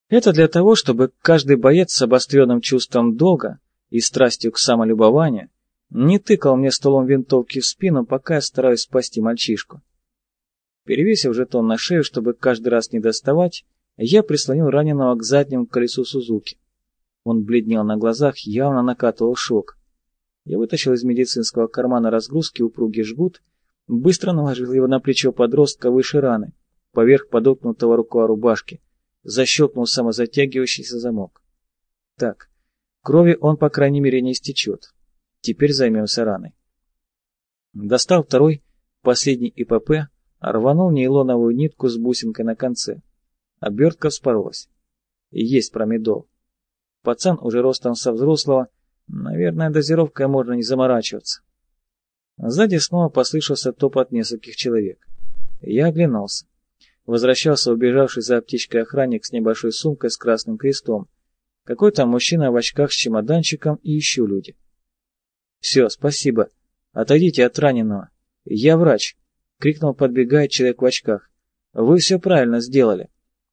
Это для того, чтобы каждый боец с обостренным чувством долга и страстью к самолюбованию не тыкал мне стволом винтовки в спину, пока я стараюсь спасти мальчишку. Перевесив жетон на шею, чтобы каждый раз не доставать, я прислонил раненого к заднему колесу Сузуки. Он бледнел на глазах, явно накатывал шок. Я вытащил из медицинского кармана разгрузки упругий жгут, быстро наложил его на плечо подростка выше раны, поверх подоткнутого рукава рубашки, защелкнул самозатягивающийся замок. Так, крови он, по крайней мере, не истечет. Теперь займемся раной. Достал второй, последний ИПП, рванул нейлоновую нитку с бусинкой на конце. Обертка вспоролась. Есть промедол. Пацан уже ростом со взрослого, наверное, дозировкой можно не заморачиваться. Сзади снова послышался топот нескольких человек. Я оглянулся. Возвращался убежавший за аптечкой охранник с небольшой сумкой с красным крестом. Какой-то мужчина в очках с чемоданчиком и еще люди. «Все, спасибо. Отойдите от раненого. Я врач», — крикнул, подбегая человек в очках. «Вы все правильно сделали».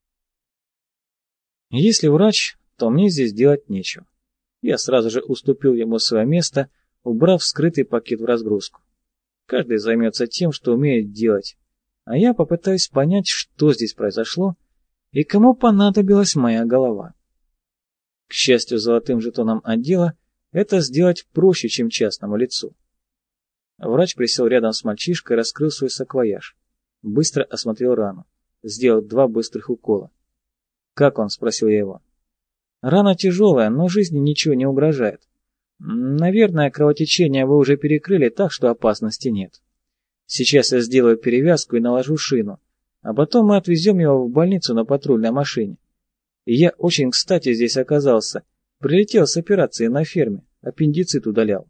Если врач, то мне здесь делать нечего. Я сразу же уступил ему свое место, убрав скрытый пакет в разгрузку. Каждый займется тем, что умеет делать, а я попытаюсь понять, что здесь произошло и кому понадобилась моя голова. К счастью, золотым жетоном отдела это сделать проще, чем частному лицу. Врач присел рядом с мальчишкой и раскрыл свой саквояж. Быстро осмотрел рану. Сделал 2 быстрых укола. «Как он?» — спросил я его. «Рана тяжелая, но жизни ничего не угрожает. Наверное, кровотечение вы уже перекрыли, так что опасности нет. Сейчас я сделаю перевязку и наложу шину, а потом мы отвезем его в больницу на патрульной машине. И я очень кстати здесь оказался. Прилетел с операции на ферме, аппендицит удалял».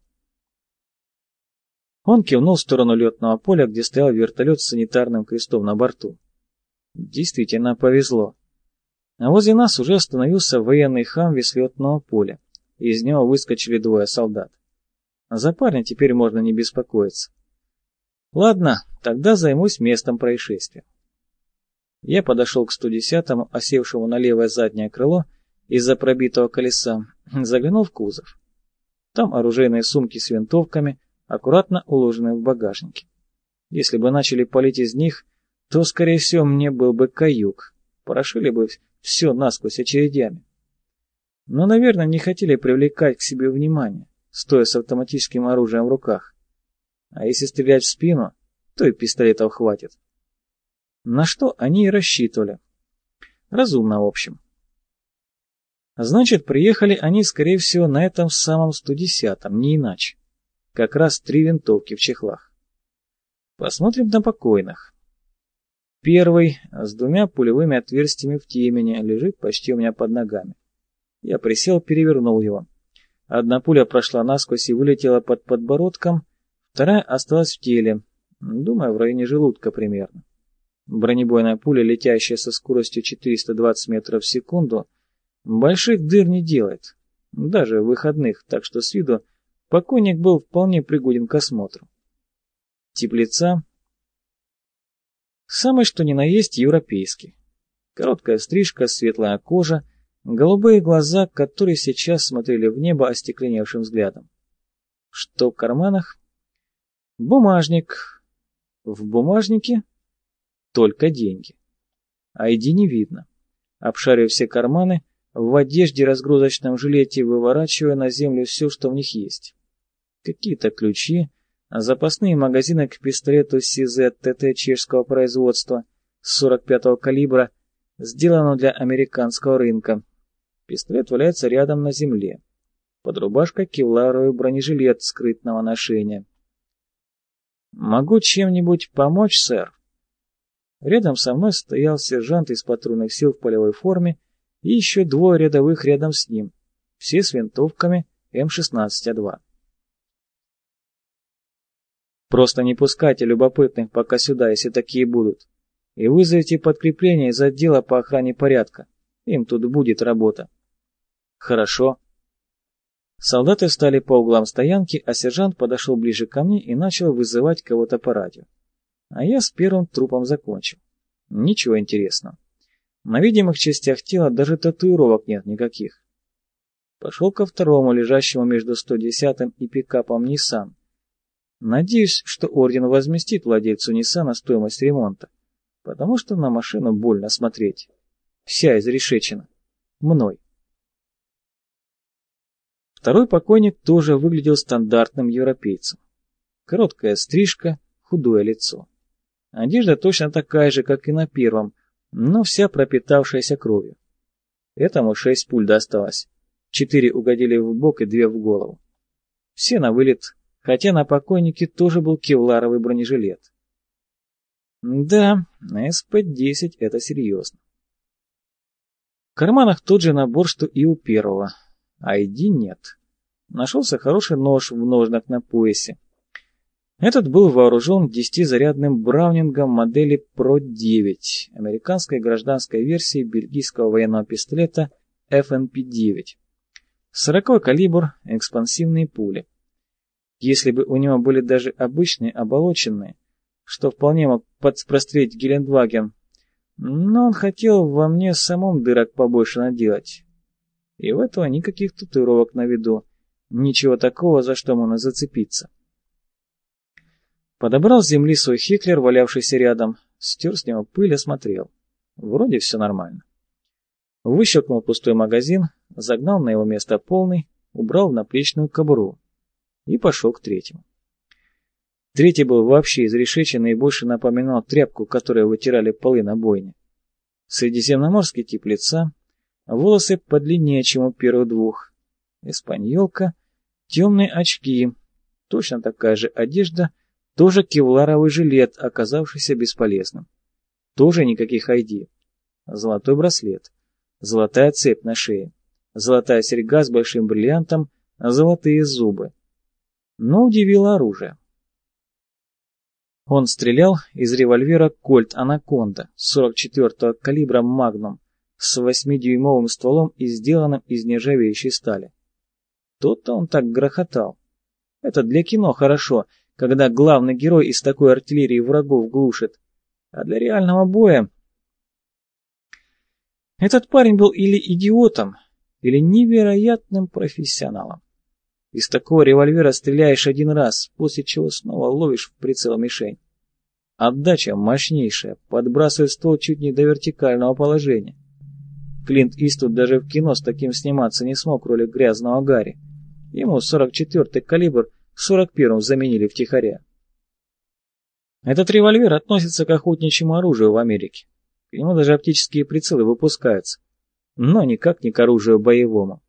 Он кивнул в сторону летного поля, где стоял вертолет с санитарным крестом на борту. Действительно повезло. А возле нас уже остановился военный хамви с летного поля. Из него выскочили 2 солдат. За парня теперь можно не беспокоиться. Ладно, тогда займусь местом происшествия. Я подошел к 110-му, осевшему на левое заднее крыло из-за пробитого колеса, заглянул в кузов. Там оружейные сумки с винтовками, аккуратно уложенные в багажнике. Если бы начали палить из них, то, скорее всего, мне был бы каюк. Порошили бы все насквозь очередями. Но, наверное, не хотели привлекать к себе внимание, стоя с автоматическим оружием в руках. А если стрелять в спину, то и пистолетов хватит. На что они и рассчитывали. Разумно, в общем. Значит, приехали они, скорее всего, на этом самом 110-м, не иначе. Как раз 3 винтовки в чехлах. Посмотрим на покойных. Первый, с 2 пулевыми отверстиями в темени, лежит почти у меня под ногами. Я присел, перевернул его. Одна пуля прошла насквозь и вылетела под подбородком, вторая осталась в теле, думаю, в районе желудка примерно. Бронебойная пуля, летящая со скоростью 420 метров в секунду, больших дыр не делает, даже в выходных, так что с виду покойник был вполне пригоден к осмотру. Тип лица самый что ни на есть европейский. Короткая стрижка, светлая кожа, голубые глаза, которые сейчас смотрели в небо остекленевшим взглядом. Что в карманах? Бумажник. В бумажнике только деньги. ID не видно. Обшарив все карманы, в одежде, разгрузочном жилете, выворачивая на землю все, что в них есть. Какие-то ключи, запасные магазины к пистолету CZ ТТ чешского производства 45-го калибра, сделанного для американского рынка. Пистолет валяется рядом на земле. Под рубашкой кевларовый бронежилет скрытного ношения. «Могу чем-нибудь помочь, сэр?» Рядом со мной стоял сержант из патрульных сил в полевой форме и еще 2 рядовых рядом с ним, все с винтовками М16А2. «Просто не пускайте любопытных пока сюда, если такие будут, и вызовите подкрепление из отдела по охране порядка. Им тут будет работа». «Хорошо». Солдаты встали по углам стоянки, а сержант подошел ближе ко мне и начал вызывать кого-то по радио. А я с первым трупом закончил. Ничего интересного. На видимых частях тела даже татуировок нет никаких. Пошел ко второму, лежащему между 110-м и пикапом Nissan. Надеюсь, что орден возместит владельцу Ниссана стоимость ремонта, потому что на машину больно смотреть. Вся изрешечена. Мной. Второй покойник тоже выглядел стандартным европейцем. Короткая стрижка, худое лицо. Одежда точно такая же, как и на первом, но вся пропитавшаяся кровью. Этому 6 пуль досталось. 4 угодили в бок и 2 в голову. Все на вылет, хотя на покойнике тоже был кевларовый бронежилет. Да, СП-10 это серьезно. В карманах тот же набор, что и у первого. ID нет. Нашелся хороший нож в ножнах на поясе. Этот был вооружен 10-зарядным браунингом модели Pro-9, американской гражданской версии бельгийского военного пистолета FNP-9. 40-й калибр, экспансивные пули. Если бы у него были даже обычные оболоченные, что вполне мог прострелить Гелендваген, но он хотел во мне самом дырок побольше наделать. И в этого никаких татуировок на виду, ничего такого, за что можно зацепиться. Подобрал с земли свой Хеклер, валявшийся рядом, стер с него пыль, осмотрел. Вроде все нормально. Выщелкнул пустой магазин, загнал на его место полный, убрал в наплечную кобуру и пошел к третьему. Третий был вообще изрешечен и больше напоминал тряпку, которой вытирали полы на бойне. Средиземноморский тип лица, волосы подлиннее, чем у первых двух, испаньолка, темные очки, точно такая же одежда, тоже кевларовый жилет, оказавшийся бесполезным. Тоже никаких ID. Золотой браслет, золотая цепь на шее, золотая серьга с большим бриллиантом, золотые зубы. Но удивило оружие. Он стрелял из револьвера Colt Anaconda 44-го калибра Magnum с 8-дюймовым стволом и сделанным из нержавеющей стали. Тот-то он так грохотал. Это для кино хорошо, когда главный герой из такой артиллерии врагов глушит. А для реального боя... Этот парень был или идиотом, или невероятным профессионалом. Из такого револьвера стреляешь один раз, после чего снова ловишь в прицел мишень. Отдача мощнейшая, подбрасывает ствол чуть не до вертикального положения. Клинт Иствуд даже в кино с таким сниматься не смог, роли грязного Гарри. Ему 44-й калибр 41-м заменили втихаря. Этот револьвер относится к охотничьему оружию в Америке. К нему даже оптические прицелы выпускаются, но никак не к оружию боевому.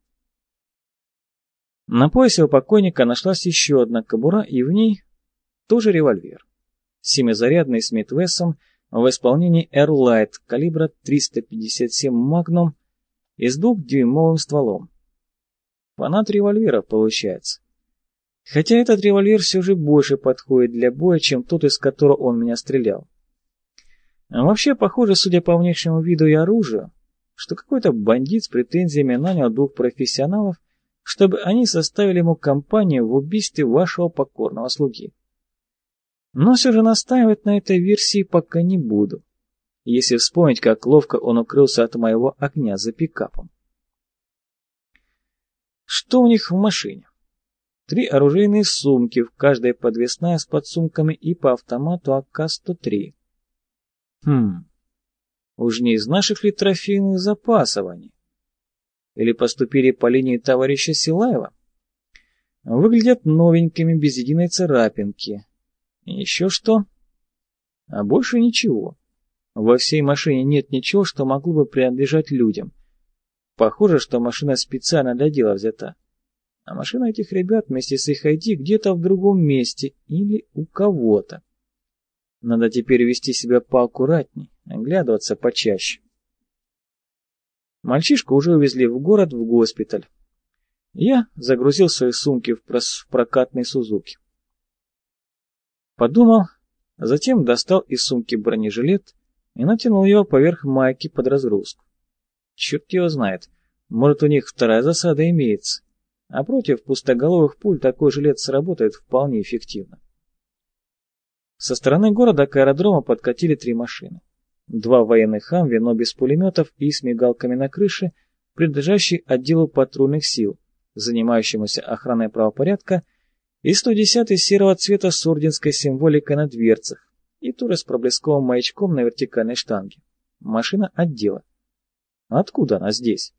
На поясе у покойника нашлась еще одна кобура, и в ней тоже револьвер. 7-зарядный Смит Вессон в исполнении Airlight калибра 357 Magnum и с 2-дюймовым стволом. Фанат револьверов получается. Хотя этот револьвер все же больше подходит для боя, чем тот, из которого он меня стрелял. А вообще, похоже, судя по внешнему виду и оружию, что какой-то бандит с претензиями нанял 2 профессионалов, чтобы они составили ему компанию в убийстве вашего покорного слуги. Но все же настаивать на этой версии пока не буду, если вспомнить, как ловко он укрылся от моего огня за пикапом. Что у них в машине? 3 оружейные сумки, в каждой подвесная с подсумками и по автомату АК-103. Уж не из наших ли трофейных запасов они? Или поступили по линии товарища Силаева? Выглядят новенькими, без единой царапинки. И еще что? А больше ничего. Во всей машине нет ничего, что могло бы принадлежать людям. Похоже, что машина специально для дела взята. А машина этих ребят вместе с их ID где-то в другом месте или у кого-то. Надо теперь вести себя поаккуратней, оглядываться почаще. Мальчишку уже увезли в город, в госпиталь. Я загрузил свои сумки в прокатный Сузуки. Подумал, затем достал из сумки бронежилет и натянул его поверх майки под разгрузку. Черт его знает, может, у них вторая засада имеется, а против пустоголовых пуль такой жилет сработает вполне эффективно. Со стороны города к аэродрому подкатили 3 машины. 2 военных «Хамви», но без пулеметов и с мигалками на крыше, принадлежащий отделу патрульных сил, занимающемуся охраной правопорядка, и 110-й серого цвета с орденской символикой на дверцах, и туры с проблесковым маячком на вертикальной штанге. Машина отдела. Откуда она здесь?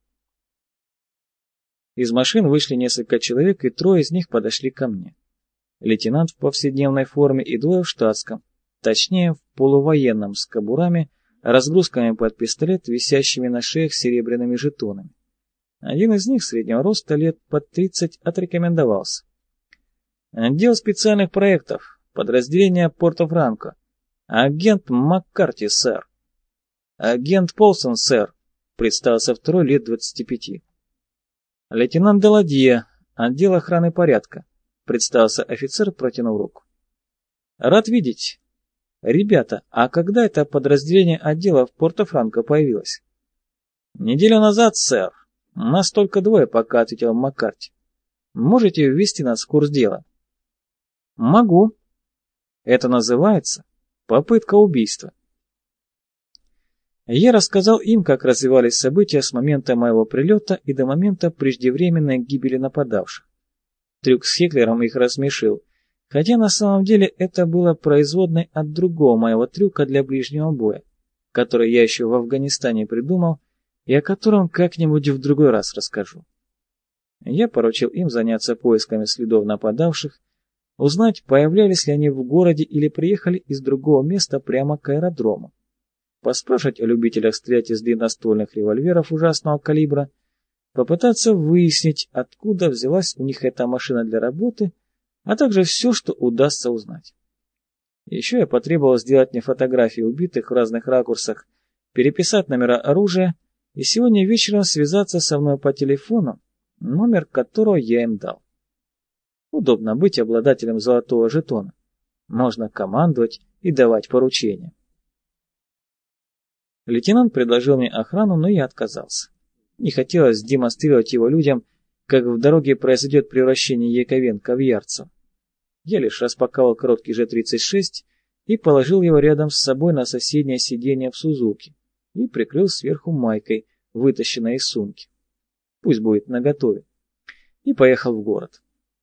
Из машин вышли несколько человек, и 3 из них подошли ко мне. Лейтенант в повседневной форме и 2 в штатском, точнее в полувоенном, с кобурами, разгрузками под пистолет, висящими на шеях серебряными жетонами. Один из них, среднего роста, лет под 30, отрекомендовался. Отдел специальных проектов, подразделение Порто-Франко. Агент Маккарти, сэр. Агент Полсон, сэр, представился 2 лет 25. Лейтенант Деладье, отдел охраны порядка, представился офицер, протянув руку. Рад видеть. Ребята, а когда это подразделение отдела в Порто-Франко появилось? Неделю назад, сэр. Нас только 2 пока, ответил Маккарти. Можете ввести нас в курс дела? Могу. Это называется попытка убийства. Я рассказал им, как развивались события с момента моего прилета и до момента преждевременной гибели нападавших. Трюк с Хеклером их рассмешил, хотя на самом деле это было производной от другого моего трюка для ближнего боя, который я еще в Афганистане придумал и о котором как-нибудь в другой раз расскажу. Я поручил им заняться поисками следов нападавших, узнать, появлялись ли они в городе или приехали из другого места прямо к аэродрому, поспрашивать о любителях стрелять из длинноствольных револьверов ужасного калибра, попытаться выяснить, откуда взялась у них эта машина для работы, а также все, что удастся узнать. Еще я потребовал сделать мне фотографии убитых в разных ракурсах, переписать номера оружия и сегодня вечером связаться со мной по телефону, номер которого я им дал. Удобно быть обладателем золотого жетона. Можно командовать и давать поручения. Лейтенант предложил мне охрану, но я отказался. Не хотелось демонстрировать его людям, как в дороге произойдет превращение Яковенко в Ярцева. Я лишь распаковал короткий Ж-36 и положил его рядом с собой на соседнее сиденье в Сузуки и прикрыл сверху майкой, вытащенной из сумки. Пусть будет наготове. И поехал в город.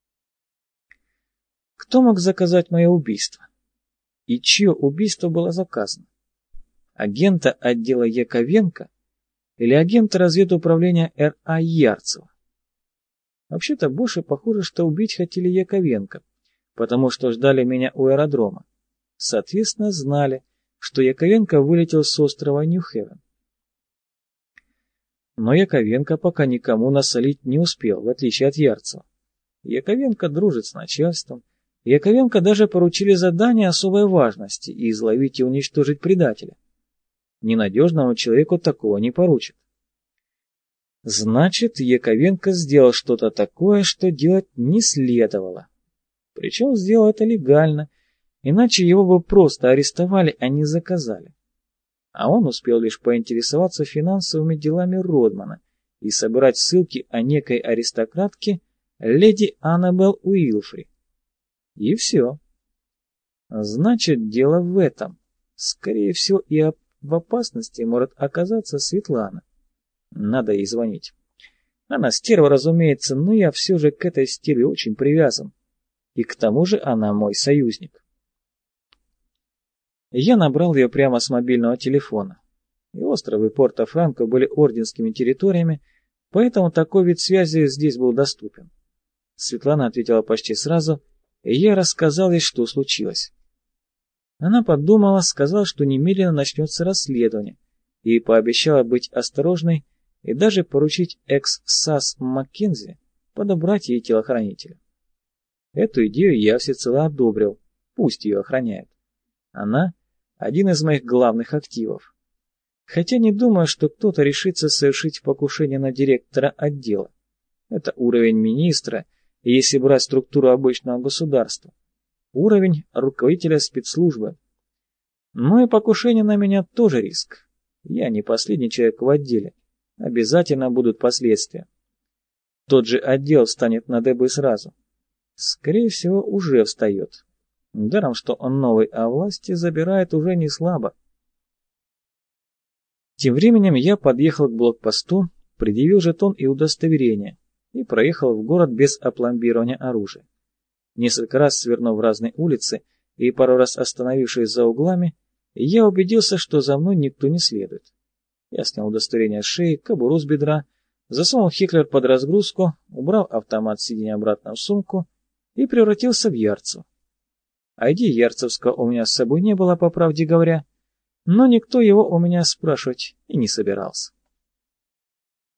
Кто мог заказать мое убийство? И чье убийство было заказано? Агента отдела Яковенко или агента разведуправления Р.А. Ярцева? Вообще-то больше похоже, что убить хотели Яковенко, потому что ждали меня у аэродрома. Соответственно, знали, что Яковенко вылетел с острова Нью-Хевен. Но Яковенко пока никому насолить не успел, в отличие от Ярцева. Яковенко дружит с начальством. Яковенко даже поручили задание особой важности и изловить и уничтожить предателя. Ненадежному человеку такого не поручат. Значит, Яковенко сделал что-то такое, что делать не следовало. Причем сделал это легально, иначе его бы просто арестовали, а не заказали. А он успел лишь поинтересоваться финансовыми делами Родмана и собирать ссылки о некой аристократке леди Аннабелл Уилфри. И все. Значит, дело в этом. Скорее всего, и в опасности может оказаться Светлана. Надо ей звонить. Она стерва, разумеется, но я все же к этой стерве очень привязан. И к тому же она мой союзник. Я набрал ее прямо с мобильного телефона. И островы Порто-Франко были орденскими территориями, поэтому такой вид связи здесь был доступен. Светлана ответила почти сразу, и я рассказал ей, что случилось. Она подумала, сказала, что немедленно начнется расследование, и пообещала быть осторожной и даже поручить экс-САС Маккензи подобрать ей телохранителя. Эту идею я всецело одобрил, пусть ее охраняют. Она – один из моих главных активов. Хотя не думаю, что кто-то решится совершить покушение на директора отдела. Это уровень министра, если брать структуру обычного государства. Уровень руководителя спецслужбы. Но и покушение на меня тоже риск. Я не последний человек в отделе. Обязательно будут последствия. Тот же отдел встанет на дыбы сразу. Скорее всего, уже встает. Даром, что он новый, а власти забирает уже не слабо. Тем временем я подъехал к блокпосту, предъявил жетон и удостоверение и проехал в город без опломбирования оружия. Несколько раз свернув в разные улицы и пару раз остановившись за углами, я убедился, что за мной никто не следует. Я снял удостоверение с шеи, кобуру с бедра, засунул Хеклер под разгрузку, убрал автомат с сиденья обратно в сумку и превратился в Ярцев. ID Ярцевского у меня с собой не было, по правде говоря, но никто его у меня спрашивать и не собирался.